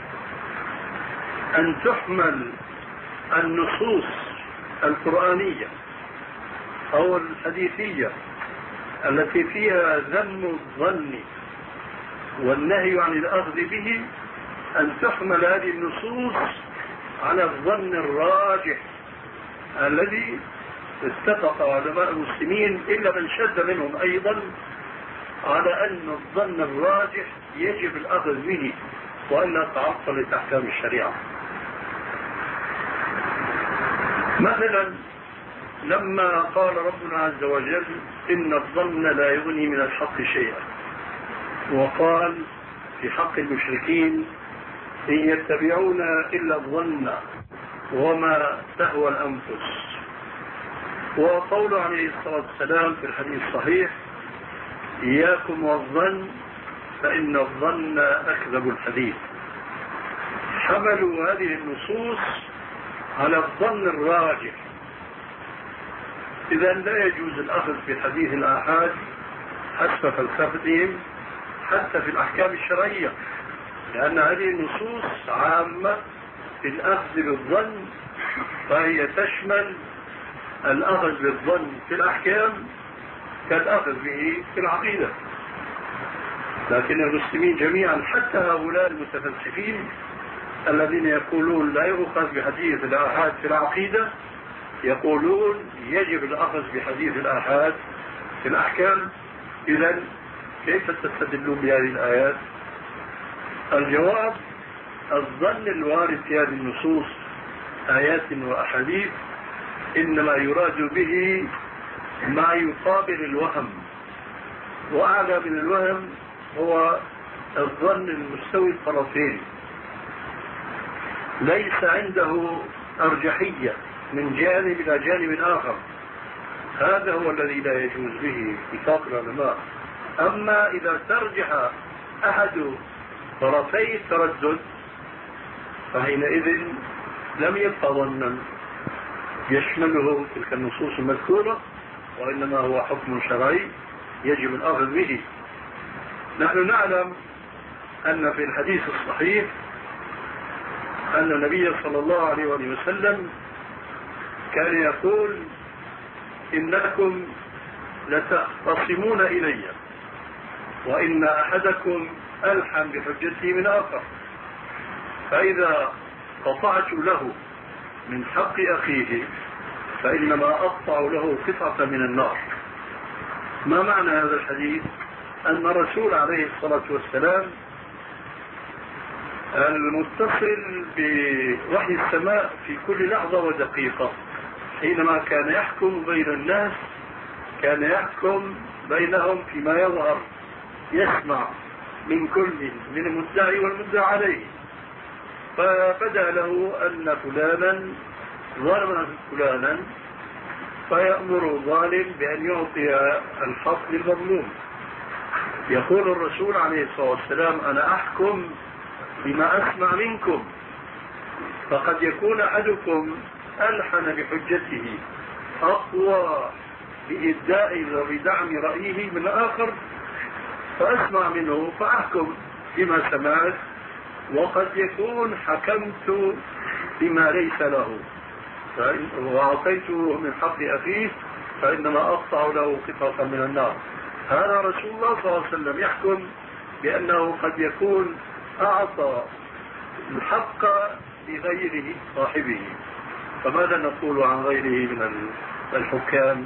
أن تحمل النصوص القرآنية أو الحديثية التي فيها ذم الظن والنهي عن الأخذ به، أن تحمل هذه النصوص على الظن الراجح الذي اتفق علماء المسلمين إلا من شد منهم أيضا على أن الظن الراجح يجب الأخذ به وأن تعطل أحكام الشريعة. مثلا لما قال ربنا عز وجل إن الظن لا يغني من الحق شيئا، وقال في حق المشركين إن يتبعون إلا الظن وما تهوى الأنفس، وقول عليه الصلاة والسلام في الحديث الصحيح إياكم والظن فإن الظن أكذب الحديث. حملوا هذه النصوص على الظن الراجح. إذا لا يجوز الأخذ في حديث الآحاد حسب فلسفتهم حتى في الأحكام الشرعية، لأن هذه النصوص عامة في الأخذ بالظن فهي تشمل الأخذ بالظن في الأحكام كالأخذ به في العقيدة. لكن المسلمين جميعا حتى هؤلاء المتفلسفين الذين يقولون لا يؤخذ بحديث الآحاد في العقيدة يقولون يجب الأخذ بحديث الآحاد في الأحكام. إذن كيف تستدلون بهذه الآيات؟ الجواب: الظن الوارد في هذه النصوص آيات وأحاديث إنما يراد به ما يقابل الوهم، وأعلى من الوهم هو الظن المستوي الطرفين، ليس عنده أرجحية من جانب إلى جانب آخر. هذا هو الذي لا يجوز به اتفاق العلماء. أما إذا ترجح أحد طرفي التردد فحينئذ لم يبقى ظنا يشمله تلك النصوص المذكورة، وإنما هو حكم شرعي يجب الأخذ به. نحن نعلم أن في الحديث الصحيح أن النبي صلى الله عليه وسلم كان يقول: إنكم لتختصمون إلي وإن أحدكم ألحن بحجته من آخر، فإذا قطعت له من حق أخيه فإنما أقطع له قطعة من النار. ما معنى هذا الحديث؟ أن الرسول عليه الصلاة والسلام المتصل بوحي السماء في كل لحظة ودقيقة حينما كان يحكم بين الناس كان يحكم بينهم فيما يظهر، يسمع من كل من المدعي والمدعى عليه، فبدا له أن فلانا ظلم فلانا فيأمر الظالم بأن يعطي الحق للمظلوم. يقول الرسول عليه الصلاة والسلام: أنا أحكم بما أسمع منكم، فقد يكون أحدكم ألحن بحجته أقوى بإبداء وبدعم رأيه من آخر، فأسمع منه فأحكم بما سمعت، وقد يكون حكمت بما ليس له وأعطيته من حق أخيه فإنما أقطع له قطعة من النار. هذا رسول الله صلى الله عليه وسلم يحكم بأنه قد يكون أعطى الحق لغيره صاحبه. فماذا نقول عن غيره من الحكام؟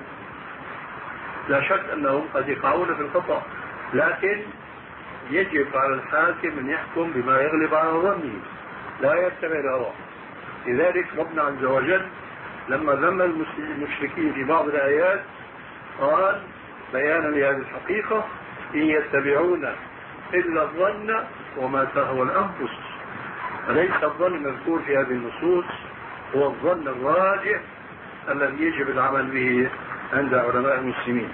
لا شك أنهم قد يقعون في الخطأ، لكن يجب على الحاكم أن يحكم بما يغلب على ظنه، لا يتبع الهوى. لذلك ربنا عز وجل لما ذم المشركين في بعض الآيات قال بيانا لهذه الحقيقة: إن يتبعون إلا الظن وما تهوى الأنفس. فليس الظن المذكور في هذه النصوص هو الظن الراجح الذي يجب العمل به عند علماء المسلمين.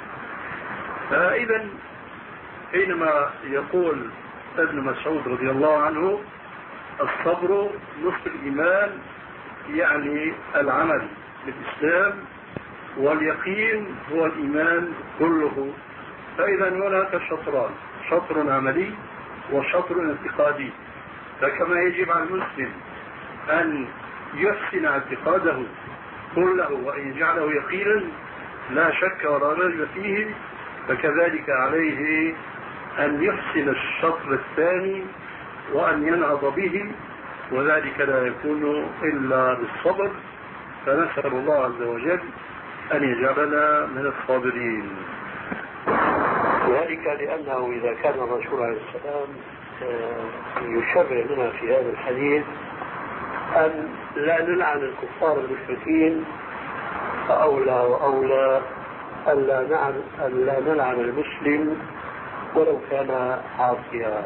فإذا حينما يقول ابن مسعود رضي الله عنه: الصبر نصف الإيمان، يعني العمل بالإسلام، واليقين هو الإيمان كله. فإذا هناك شطران: شطر عملي وشطر اعتقادي. فكما يجب على المسلم أن يحسن اعتقاده كله وأن يجعله يقينا لا شك ولا ريب فيه، فكذلك عليه أن يحسن الشطر الثاني وأن ينهض به، وذلك لا يكون إلا بالصبر. فنسأل الله عز وجل أن يجعلنا من الصابرين. ذلك لأنه إذا كان الرسول عليه السلام يشرع لنا في هذا الحديث أن لا نلعن الكفار المشركين، فأولى وأولى ألا نلعن, ألا نلعن المسلم ولو كان عاصيا.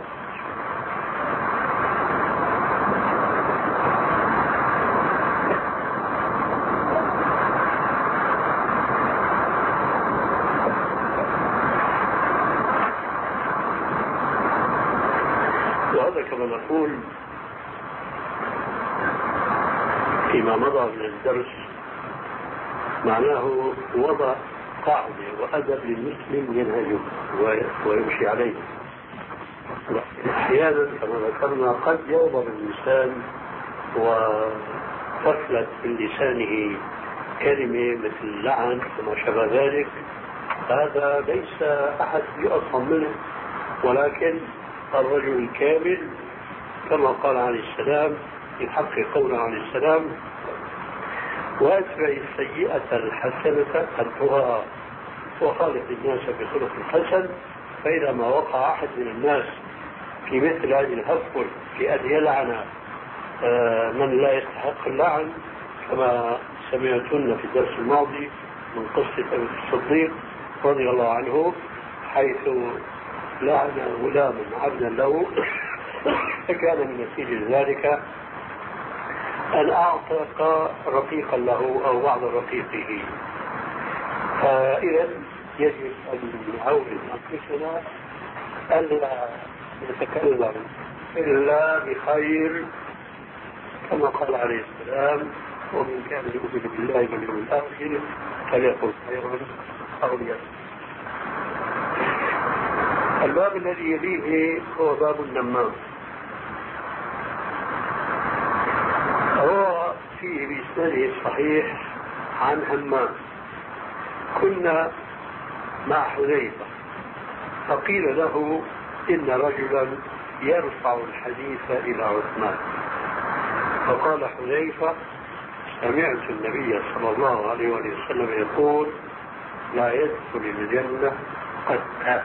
وهذا كما نقول فيما مضى من الدرس معناه وضع قاعدة وأدب للمسلم ينهجه ويمشي عليه. أحيانا كما ذكرنا قد يغضب الإنسان وفصلت من لسانه كلمة مثل لعن وما شابه ذلك، هذا ليس أحد يؤصم منه، ولكن الرجل الكامل كما قال عليه السلام في حق قوله عليه السلام: واتبع السيئة الحسنة تمحها وخالق الناس بخلق حسن. فإذا ما وقع أحد من الناس في مثل هذه الهفوة في أن يلعن من لا يستحق اللعن، كما سمعتن في الدرس الماضي من قصة أبي الصديق رضي الله عنه، حيث لعن غلاما عبدا له، فكان من نتيجة ذلك أن أعتق رقيقا له أو بعض رقيقه. فإذا يجب أن نعود أنفسنا ألا نتكلم إلا بخير، كما قال عليه السلام: ومن كان يؤمن بالله واليوم الآخر فليقل خيرا أو ليصمت. الباب الذي يليه هو باب النمام. هو فيه بإسناده الصحيح عن همام: كنا مع حذيفة فقيل له إن رجلا يرفع الحديث إلى عثمان، فقال حذيفة: سمعت النبي صلى الله عليه وسلم يقول: لا يدخل الجنة قتال.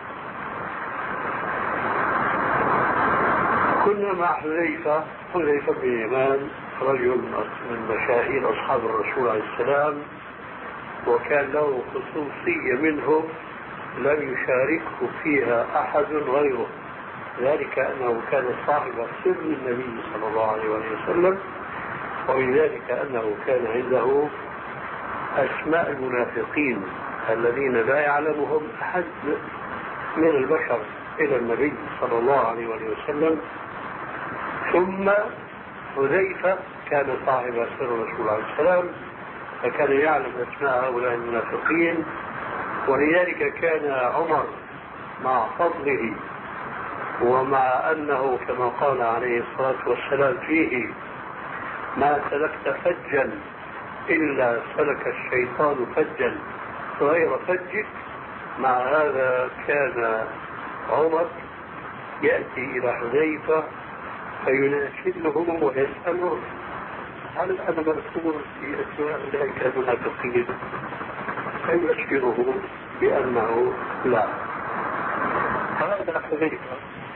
كنا مع حذيفة حذيفة بن اليمان رجل من مشاهير أصحاب الرسول عليه السلام، وكان له خصوصية منه لم يشاركه فيها أحد غيره، ذلك أنه كان صاحب سر النبي صلى الله عليه وسلم، وبذلك أنه كان عنده أسماء المنافقين الذين لا يعلمهم أحد من البشر إلى النبي صلى الله عليه وسلم. ثم حذيفة كان صاحب سر الرسول عليه السلام، فكان يعلم أسماء هؤلاء المنافقين، ولذلك كان عمر مع فضله ومع أنه كما قال عليه الصلاة والسلام فيه: ما سلكت فجا إلا سلك الشيطان فجا غير فجك، مع هذا كان عمر يأتي إلى حذيفة فيناشده ويسأله: هل أنا مذكور في أسماء أولئك المنافقين؟ فيبشره بأنه لا. هذا حذيفة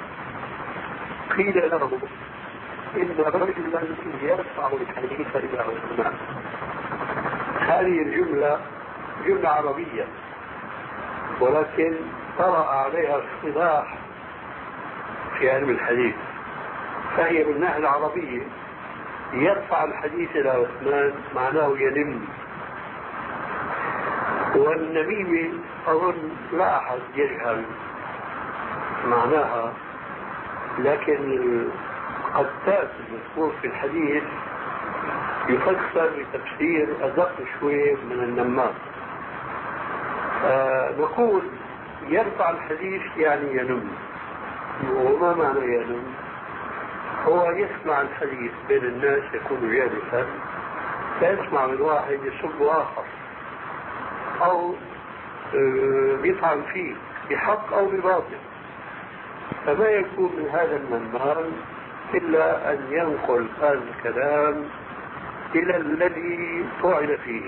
قيل له إن رجلا يرفع الحديث إلى عثمان. هذه الجملة جملة عربية، ولكن طرأ عليها اصطلاح في علم الحديث، فهي من الناحية العربية يرفع الحديث إلى عثمان معناه ينم، والنميمة أظن لا أحد يجهل معناها، لكن القتات المذكور في الحديث يفسر بتفسير أدق شوي من النمام. آه نقول يرفع الحديث يعني ينم. وما معنى ينم؟ هو يسمع الحديث بين الناس، يكون جالسا فيسمع من واحد يسب آخر أو يطعن فيه بحق أو بباطل، فما يكون من هذا النمام إلا أن ينقل هذا الكلام إلى الذي فعل فيه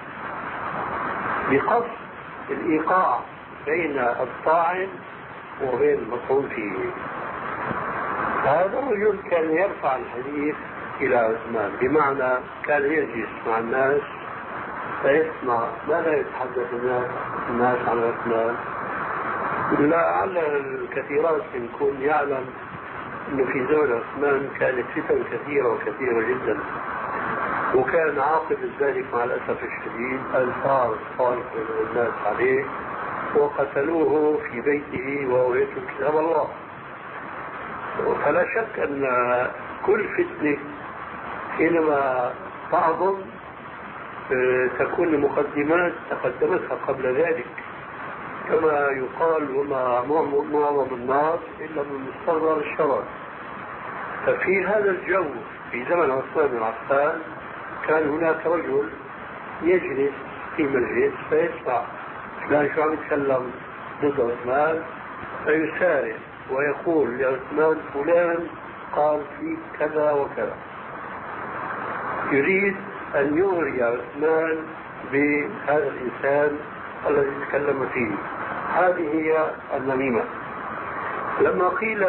بقصد الإيقاع بين الطاعن وبين المطعون فيه. هذا الرجل كان يرفع الحديث إلى عثمان، بمعنى كان يجلس مع الناس فيسمع ماذا يتحدث الناس الناس عن عثمان. لعل الكثيرات يكون يعلم أنه في زمن عثمان كانت فتن كثيرة وكثيرة جدا، وكان عاقبة ذلك مع الأسف الشديد الفار الصالح من الناس عليه وقتلوه في بيته وهو يتلو كتاب الله. فلا شك أن كل فتنة حينما تعظم تكون مقدمات تقدمتها قبل ذلك، كما يقال: وما معظم النار إلا من مستصغر الشرر. ففي هذا الجو في زمن عثمان بن عفان كان هناك رجل يجلس في مجلس فيسمع فلان شو عم يتكلم ضد عثمان، فيسارع ويقول لعثمان فلان قال فيك كذا وكذا، يريد أن يغري عثمان بهذا الإنسان الذي تكلم فيه. هذه هي النميمة. لما قيل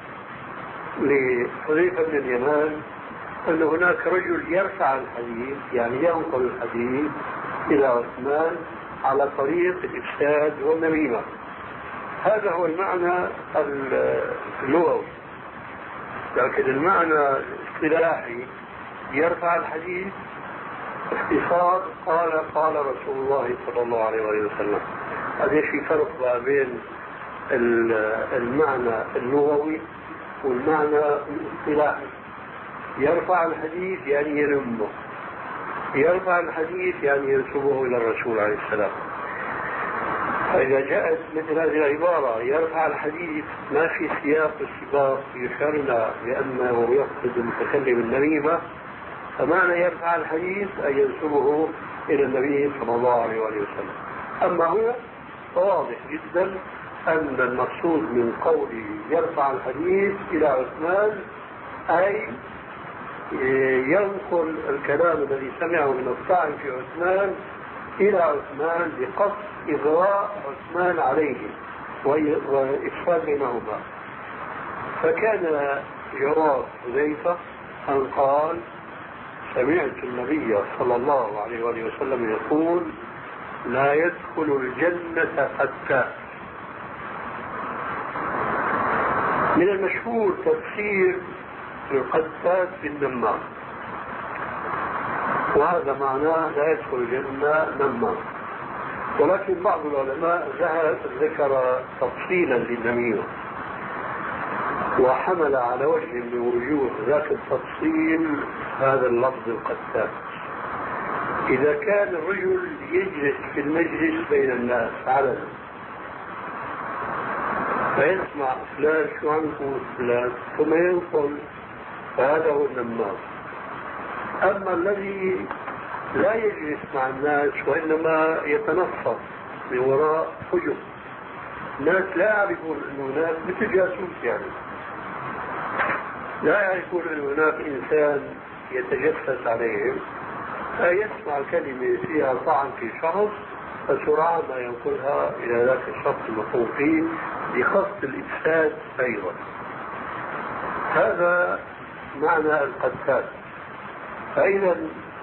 لحذيفة بن اليمان أن هناك رجل يرفع الحديث يعني ينقل الحديث إلى عثمان على طريق الإفساد والنميمة، هذا هو المعنى اللغوي. لكن المعنى الاصطلاحي يرفع الحديث باختصار قال قال رسول الله صلى الله عليه وسلم. هذا في فرق بين المعنى اللغوي والمعنى الاصطلاحي. يرفع الحديث يعني ينمه، يرفع الحديث يعني ينسبه إلى الرسول عليه السلام. فإذا جاءت مثل هذه العبارة يرفع الحديث ما في سياق السباق يشعرنا بأنه يقصد المتكلم النميمة، فمعنى يرفع الحديث أن ينسبه إلى النبي صلى الله عليه وسلم. أما هو واضح جدا أن المقصود من قوله يرفع الحديث إلى عثمان أي ينقل الكلام الذي سمعه من الطعن في عثمان إلى عثمان بقصد إغراء عثمان عليه وإفصال بينهما. فكان جواب حذيفة أن قال سمعت النبي صلى الله عليه وسلم يقول لا يدخل الجنة قتال. من المشهور تفسير القتال بالنمام، وهذا معناه لا يدخل الجنة نمام، ولكن بعض العلماء ذكر تفصيلا للنميمة وحمل على وجه من وجوه ذاك التفصيل هذا اللفظ القتال. إذا كان الرجل يجلس في المجلس بين الناس علنا فيسمع فلان شو عم يقول فلان ثم ينقل، فهذا هو النمام. أما الذي لا يجلس مع الناس وإنما يتنصت من وراء حجب، الناس لا يعرفون أنه هناك مثل جاسوس، يعني لا يعرفون أن هناك إنسان يتجسس عليهم، فيسمع كلمة فيها طعن في شخص فسرعان ما ينقلها إلى ذاك الشخص المطعون فيه بقصد الإفساد أيضا. هذا معنى القتال. فإذا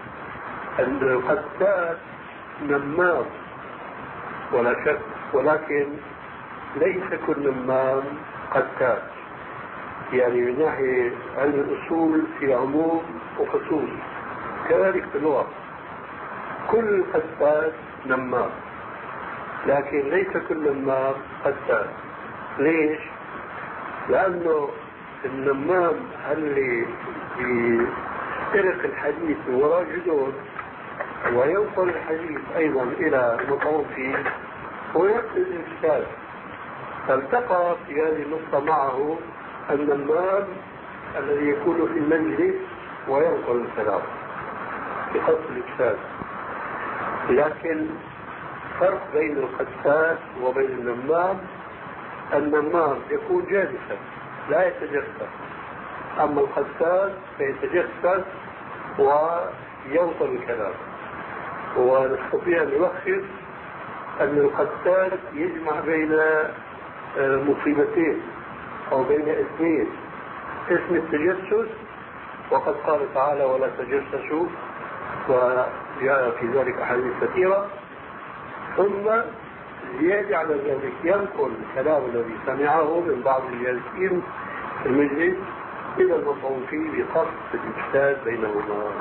القتال نمام ولا شك، ولكن ليس كل نمام قتال. يعني من ناحية علم الأصول في عموم وخصوص، كذلك في اللغة كل قتال نمام، لكن ليس كل نمام قتال. ليش؟ لأنه النمام اللي يسترق الحديث من وراء جدود ويوصل الحديث أيضا إلى المطعون فيه ويقصد الإفساد، فالتقى في هذه النقطة معه النمام الذي يكون في المجلس وينقل الكلام بقصد الإفساد. لكن فرق بين القتال وبين النمام، النمام يكون جالسا لا يتجسس، أما القتال فيتجسس ويوصل الكلام. ونستطيع أن نلخص أن القتال يجمع بين مصيبتين أو بين اثنين: اسم التجسس، وقد قال تعالى ولا تجسسوا، وجاء في ذلك أحاديث كثيرة، ثم زيادة على ذلك ينقل الكلام الذي سمعه من بعض الجالسين في المجلس إلى المطعون فيه بقصد الإفساد بينهما.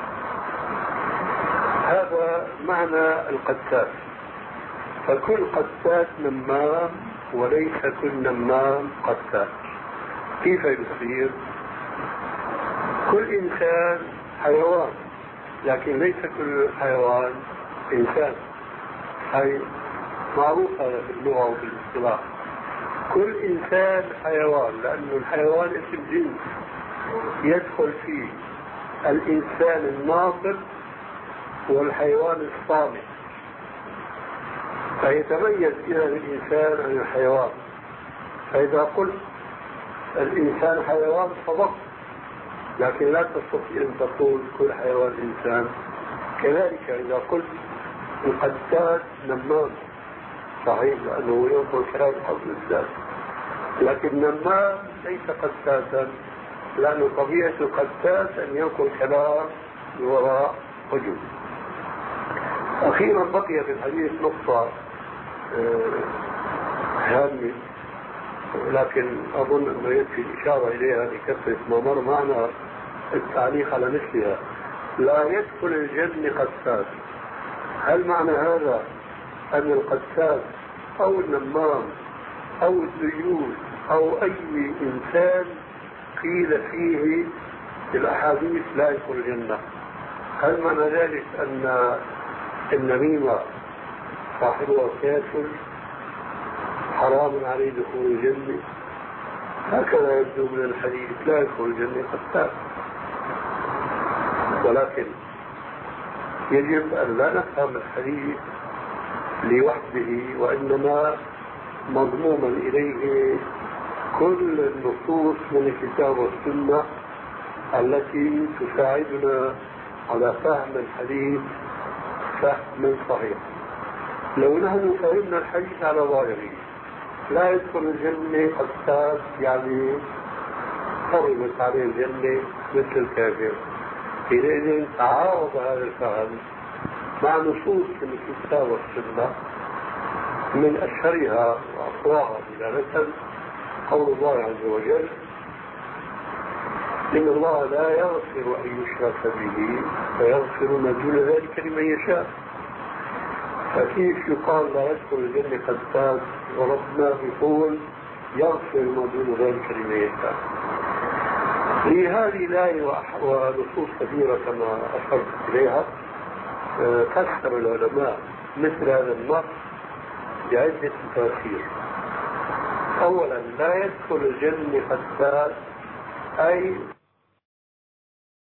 هذا معنى القتال. فكل قتال نمام وليس كل نمام قتال. كيف يصير؟ كل إنسان حيوان، لكن ليس كل حيوان إنسان. هي معروفة في اللغة وفي الاصطلاح. كل إنسان حيوان، لأن الحيوان اسم جنس يدخل فيه الإنسان الناطق والحيوان الصامت، فيتميز إذا الإنسان عن الحيوان. فإذا قلت الإنسان حيوان صدقت، لكن لا تستطيع أن تقول كل حيوان إنسان. كذلك إذا قلت القتال نمام، صحيح لأنه ينقل كلام حول الإنسان، لكن نمام ليس قتاتا، لأن طبيعة القتات أن ينقل كلام وراء وجود. أخيرا بقي في الحديث نقطة هامة، لكن أظن أنه يكفي الإشارة إليها لكثرة ما مر معنا التعليق على مثلها. لا يدخل الجنة قتات. هل معنى هذا أن القتات أو النمام أو الديوث أو أي إنسان قيل فيه في الأحاديث لا يدخل الجنة؟ هل معنى ذلك أن النميمة صاحبها كافر حرام عليه دخول الجنة؟ هكذا يبدو من الحديث، لا يدخل الجنة قتات. ولكن يجب أن لا نفهم الحديث لوحده، وإنما مضموما إليه كل النصوص من الكتاب والسنة التي تساعدنا على فهم الحديث فهما صحيح. لو نحن فهمنا الحديث على ظاهره لا يدخل الجنة قتات، يعني حرمت عليه الجنة مثل الكافر، حينئذ تعارض هذا الفهم مع نصوص من الكتاب والسنة، من أشهرها وأقواها دلالة قول الله عز وجل: إن الله لا يغفر أن يشرك به ويغفر ما دون ذلك لمن يشاء. فكيف يقال لا يدخل الجنة قتات وربنا يقول يغفر ما دون ذلك لمن يشاء؟ لهذه الآية ونصوص كثيرة كما أشرت إليها فسر العلماء مثل هذا النص بعدة تفاسير. أولا، لا يدخل الجنة قتات أي